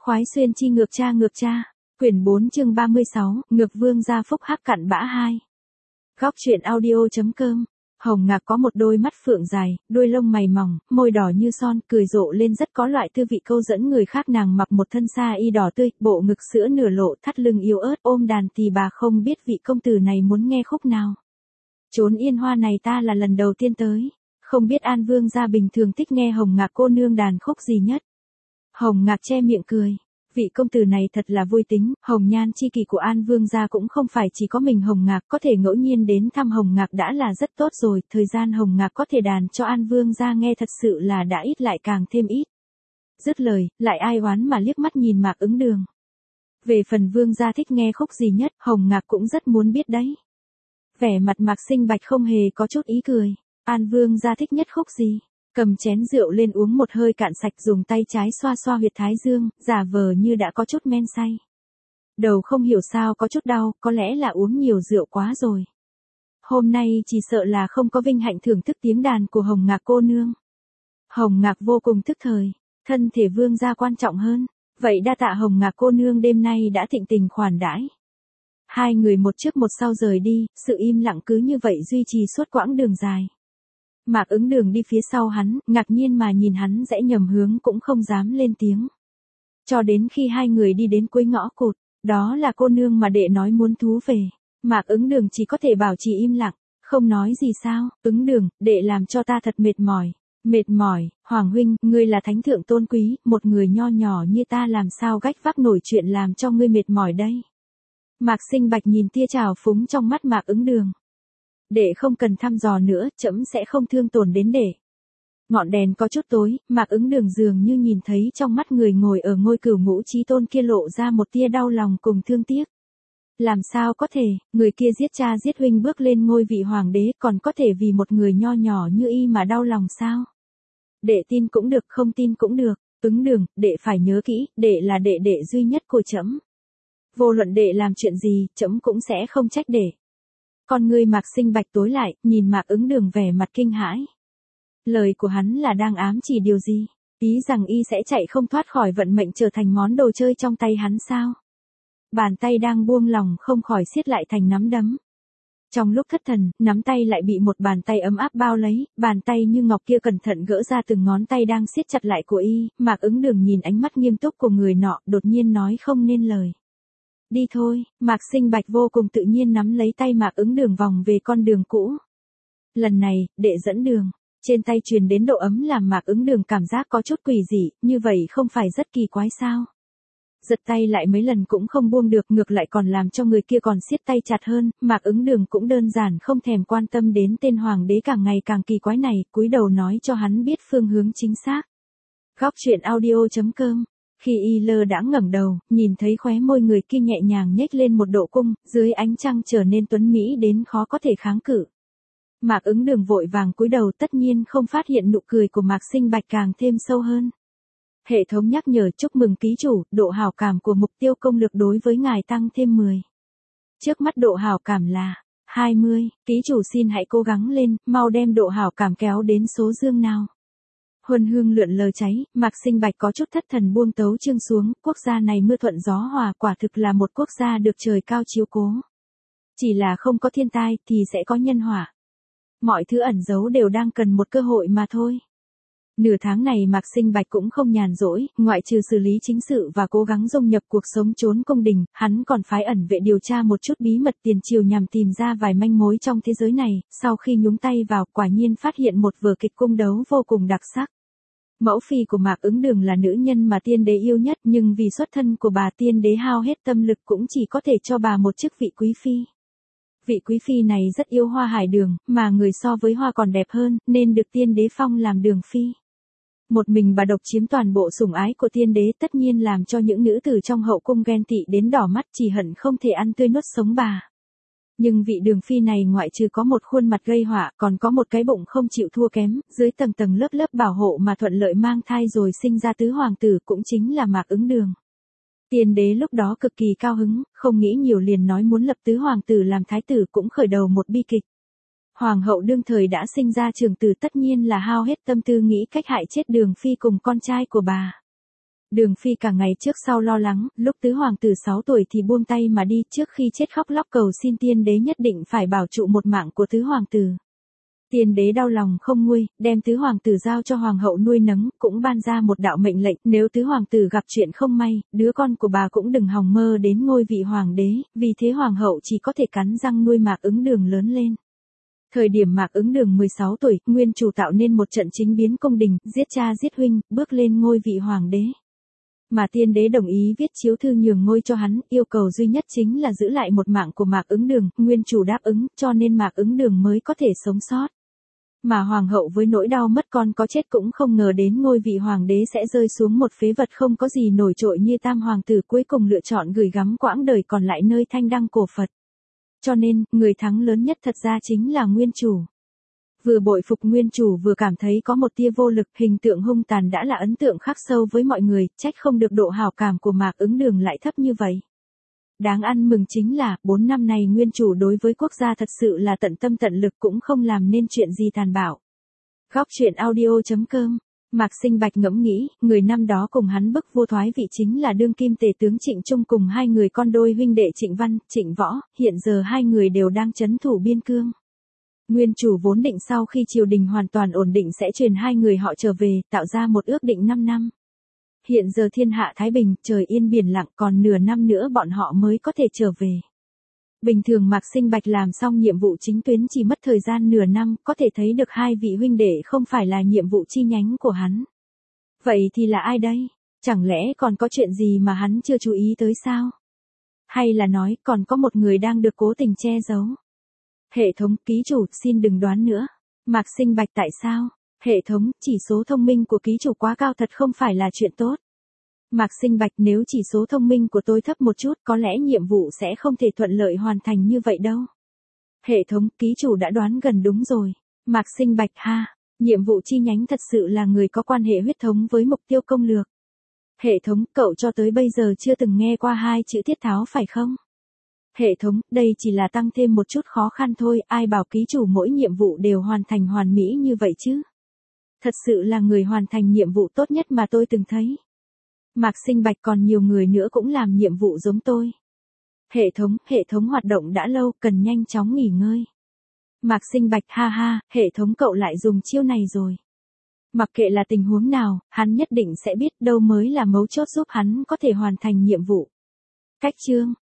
Khoái xuyên chi ngược cha. Quyển 4 chương 36, ngược vương gia phúc hắc cặn bã 2. Góc truyện audio.com. Hồng Ngạc có một đôi mắt phượng dài, đuôi lông mày mỏng, môi đỏ như son, cười rộ lên rất có loại tư vị câu dẫn người khác. Nàng mặc một thân sa y đỏ tươi, bộ ngực sữa nửa lộ, thắt lưng yếu ớt, ôm đàn tỳ bà. Không biết vị công tử này muốn nghe khúc nào. Chốn yên hoa này ta là lần đầu tiên tới, không biết An vương gia bình thường thích nghe Hồng Ngạc cô nương đàn khúc gì nhất. Hồng Ngạc che miệng cười. Vị công tử này thật là vui tính, hồng nhan chi kỷ của An vương gia cũng không phải chỉ có mình Hồng Ngạc, có thể ngẫu nhiên đến thăm Hồng Ngạc đã là rất tốt rồi. Thời gian Hồng Ngạc có thể đàn cho An vương gia nghe thật sự là đã ít lại càng thêm ít. Dứt lời, lại ai oán mà liếc mắt nhìn Mạc Ứng Đường. Về phần vương gia thích nghe khúc gì nhất, Hồng Ngạc cũng rất muốn biết đấy. Vẻ mặt Mạc Sinh Bạch không hề có chút ý cười. An vương gia thích nhất khúc gì? Cầm chén rượu lên uống một hơi cạn sạch, dùng tay trái xoa xoa huyệt thái dương, giả vờ như đã có chút men say. Đầu không hiểu sao có chút đau, có lẽ là uống nhiều rượu quá rồi. Hôm nay chỉ sợ là không có vinh hạnh thưởng thức tiếng đàn của Hồng Ngạc cô nương. Hồng Ngạc vô cùng tức thời, thân thể vương gia quan trọng hơn, vậy đa tạ Hồng Ngạc cô nương đêm nay đã thịnh tình khoản đãi. Hai người một trước một sau rời đi, sự im lặng cứ như vậy duy trì suốt quãng đường dài. Mạc Ứng Đường đi phía sau hắn, ngạc nhiên mà nhìn hắn rẽ nhầm hướng cũng không dám lên tiếng. Cho đến khi hai người đi đến cuối ngõ cụt, đó là cô nương mà đệ nói muốn thú về. Mạc Ứng Đường chỉ có thể bảo trì im lặng, không nói gì. Sao? Ứng Đường, đệ làm cho ta thật mệt mỏi. Mệt mỏi? Hoàng huynh, ngươi là thánh thượng tôn quý, một người nho nhỏ như ta làm sao gánh vác nổi chuyện làm cho ngươi mệt mỏi đây. Mạc Sinh Bạch nhìn tia trào phúng trong mắt Mạc Ứng Đường. Đệ không cần thăm dò nữa, trẫm sẽ không thương tổn đến đệ. Ngọn đèn có chút tối, Mạc Ứng Đường dường như nhìn thấy trong mắt người ngồi ở ngôi cửu ngũ chí tôn kia lộ ra một tia đau lòng cùng thương tiếc. Làm sao có thể, người kia giết cha giết huynh bước lên ngôi vị hoàng đế, còn có thể vì một người nho nhỏ như y mà đau lòng sao? Đệ tin cũng được, không tin cũng được. Ứng Đường, đệ phải nhớ kỹ, đệ là đệ đệ duy nhất của trẫm. Vô luận đệ làm chuyện gì, trẫm cũng sẽ không trách đệ. Con ngươi Mạc Sinh Bạch tối lại, nhìn Mạc Ứng Đường vẻ mặt kinh hãi. Lời của hắn là đang ám chỉ điều gì? Ý rằng y sẽ chạy không thoát khỏi vận mệnh trở thành món đồ chơi trong tay hắn sao? Bàn tay đang buông lỏng không khỏi siết lại thành nắm đấm. Trong lúc thất thần, nắm tay lại bị một bàn tay ấm áp bao lấy, bàn tay như ngọc kia cẩn thận gỡ ra từng ngón tay đang siết chặt lại của y. Mạc Ứng Đường nhìn ánh mắt nghiêm túc của người nọ, đột nhiên nói không nên lời. Đi thôi. Mạc Sinh Bạch vô cùng tự nhiên nắm lấy tay Mạc Ứng Đường vòng về con đường cũ. Lần này, đệ dẫn đường. Trên tay truyền đến độ ấm làm Mạc Ứng Đường cảm giác có chút quỷ dị, như vậy không phải rất kỳ quái sao? Giật tay lại mấy lần cũng không buông được, ngược lại còn làm cho người kia còn siết tay chặt hơn. Mạc Ứng Đường cũng đơn giản không thèm quan tâm đến tên hoàng đế càng ngày càng kỳ quái này, cúi đầu nói cho hắn biết phương hướng chính xác. Góc truyện audio.com. Khi y lơ đãng ngẩng đầu, nhìn thấy khóe môi người kia nhẹ nhàng nhếch lên một độ cung, dưới ánh trăng trở nên tuấn mỹ đến khó có thể kháng cự. Mạc Ứng Đường vội vàng cúi đầu, tất nhiên không phát hiện nụ cười của Mạc Sinh Bạch càng thêm sâu hơn. Hệ thống nhắc nhở chúc mừng ký chủ, độ hảo cảm của mục tiêu công lược đối với ngài tăng thêm 10. Trước mắt độ hảo cảm là 20, ký chủ xin hãy cố gắng lên, mau đem độ hảo cảm kéo đến số dương nào. Huân hương lượn lờ cháy, Mạc Sinh Bạch có chút thất thần buông tấu chương xuống, quốc gia này mưa thuận gió hòa, quả thực là một quốc gia được trời cao chiếu cố. Chỉ là không có thiên tai thì sẽ có nhân họa. Mọi thứ ẩn giấu đều đang cần một cơ hội mà thôi. Nửa tháng này Mạc Sinh Bạch cũng không nhàn rỗi, ngoại trừ xử lý chính sự và cố gắng dung nhập cuộc sống trốn cung đình, hắn còn phái ẩn vệ điều tra một chút bí mật tiền triều nhằm tìm ra vài manh mối trong thế giới này. Sau khi nhúng tay vào, quả nhiên phát hiện một vở kịch cung đấu vô cùng đặc sắc. Mẫu phi của Mạc Ứng Đường là nữ nhân mà tiên đế yêu nhất, nhưng vì xuất thân của bà tiên đế hao hết tâm lực cũng chỉ có thể cho bà một chức vị quý phi. Vị quý phi này rất yêu Hoa Hải Đường, mà người so với Hoa còn đẹp hơn, nên được tiên đế phong làm Đường phi. Một mình bà độc chiếm toàn bộ sủng ái của tiên đế, tất nhiên làm cho những nữ tử trong hậu cung ghen tị đến đỏ mắt, chỉ hận không thể ăn tươi nuốt sống bà. Nhưng vị Đường phi này ngoại trừ có một khuôn mặt gây họa, còn có một cái bụng không chịu thua kém, dưới tầng tầng lớp lớp bảo hộ mà thuận lợi mang thai rồi sinh ra tứ hoàng tử, cũng chính là Mạc Ứng Đường. Tiên đế lúc đó cực kỳ cao hứng, không nghĩ nhiều liền nói muốn lập tứ hoàng tử làm thái tử, cũng khởi đầu một bi kịch. Hoàng hậu đương thời đã sinh ra trưởng tử, tất nhiên là hao hết tâm tư nghĩ cách hại chết Đường phi cùng con trai của bà. Đường Phi cả ngày trước sau lo lắng, lúc tứ hoàng tử 6 tuổi thì buông tay mà đi, trước khi chết khóc lóc cầu xin tiên đế nhất định phải bảo trụ một mạng của tứ hoàng tử. Tiên đế đau lòng không nguôi, đem tứ hoàng tử giao cho hoàng hậu nuôi nấng, cũng ban ra một đạo mệnh lệnh, nếu tứ hoàng tử gặp chuyện không may, đứa con của bà cũng đừng hòng mơ đến ngôi vị hoàng đế, vì thế hoàng hậu chỉ có thể cắn răng nuôi Mạc Ứng Đường lớn lên. Thời điểm Mạc Ứng Đường 16 tuổi, nguyên chủ tạo nên một trận chính biến cung đình, giết cha giết huynh, bước lên ngôi vị hoàng đế. Mà tiên đế đồng ý viết chiếu thư nhường ngôi cho hắn, yêu cầu duy nhất chính là giữ lại một mạng của Mạc Ứng Đường, nguyên chủ đáp ứng, cho nên Mạc Ứng Đường mới có thể sống sót. Mà hoàng hậu với nỗi đau mất con có chết cũng không ngờ đến ngôi vị hoàng đế sẽ rơi xuống một phế vật không có gì nổi trội như tam hoàng tử, cuối cùng lựa chọn gửi gắm quãng đời còn lại nơi thanh đăng cổ Phật. Cho nên, người thắng lớn nhất thật ra chính là nguyên chủ. Vừa bội phục nguyên chủ vừa cảm thấy có một tia vô lực, hình tượng hung tàn đã là ấn tượng khắc sâu với mọi người, trách không được độ hảo cảm của Mạc Ứng Đường lại thấp như vậy. Đáng ăn mừng chính là, 4 năm này nguyên chủ đối với quốc gia thật sự là tận tâm tận lực, cũng không làm nên chuyện gì tàn bạo. Góc truyện audio.com. Mạc Sinh Bạch ngẫm nghĩ, người năm đó cùng hắn bức vô thoái vị chính là đương kim tể tướng Trịnh Trung cùng hai người con đôi huynh đệ Trịnh Văn, Trịnh Võ, hiện giờ hai người đều đang trấn thủ biên cương. Nguyên chủ vốn định sau khi triều đình hoàn toàn ổn định sẽ truyền hai người họ trở về, tạo ra một ước định 5 năm. Hiện giờ thiên hạ thái bình, trời yên biển lặng, còn nửa năm nữa bọn họ mới có thể trở về. Bình thường Mạc Sinh Bạch làm xong nhiệm vụ chính tuyến chỉ mất thời gian nửa năm, có thể thấy được hai vị huynh đệ không phải là nhiệm vụ chi nhánh của hắn. Vậy thì là ai đây? Chẳng lẽ còn có chuyện gì mà hắn chưa chú ý tới sao? Hay là nói còn có một người đang được cố tình che giấu? Hệ thống, ký chủ, xin đừng đoán nữa. Mạc Sinh Bạch tại sao? Hệ thống, chỉ số thông minh của ký chủ quá cao thật không phải là chuyện tốt. Mạc Sinh Bạch, nếu chỉ số thông minh của tôi thấp một chút có lẽ nhiệm vụ sẽ không thể thuận lợi hoàn thành như vậy đâu. Hệ thống, ký chủ đã đoán gần đúng rồi. Mạc Sinh Bạch, ha, nhiệm vụ chi nhánh thật sự là người có quan hệ huyết thống với mục tiêu công lược. Hệ thống, cậu cho tới bây giờ chưa từng nghe qua hai chữ tiết tháo phải không? Hệ thống, đây chỉ là tăng thêm một chút khó khăn thôi, ai bảo ký chủ mỗi nhiệm vụ đều hoàn thành hoàn mỹ như vậy chứ? Thật sự là người hoàn thành nhiệm vụ tốt nhất mà tôi từng thấy. Mạc Sinh Bạch, còn nhiều người nữa cũng làm nhiệm vụ giống tôi. Hệ thống hoạt động đã lâu, cần nhanh chóng nghỉ ngơi. Mạc Sinh Bạch, ha ha, hệ thống cậu lại dùng chiêu này rồi. Mặc kệ là tình huống nào, hắn nhất định sẽ biết đâu mới là mấu chốt giúp hắn có thể hoàn thành nhiệm vụ. Cách chương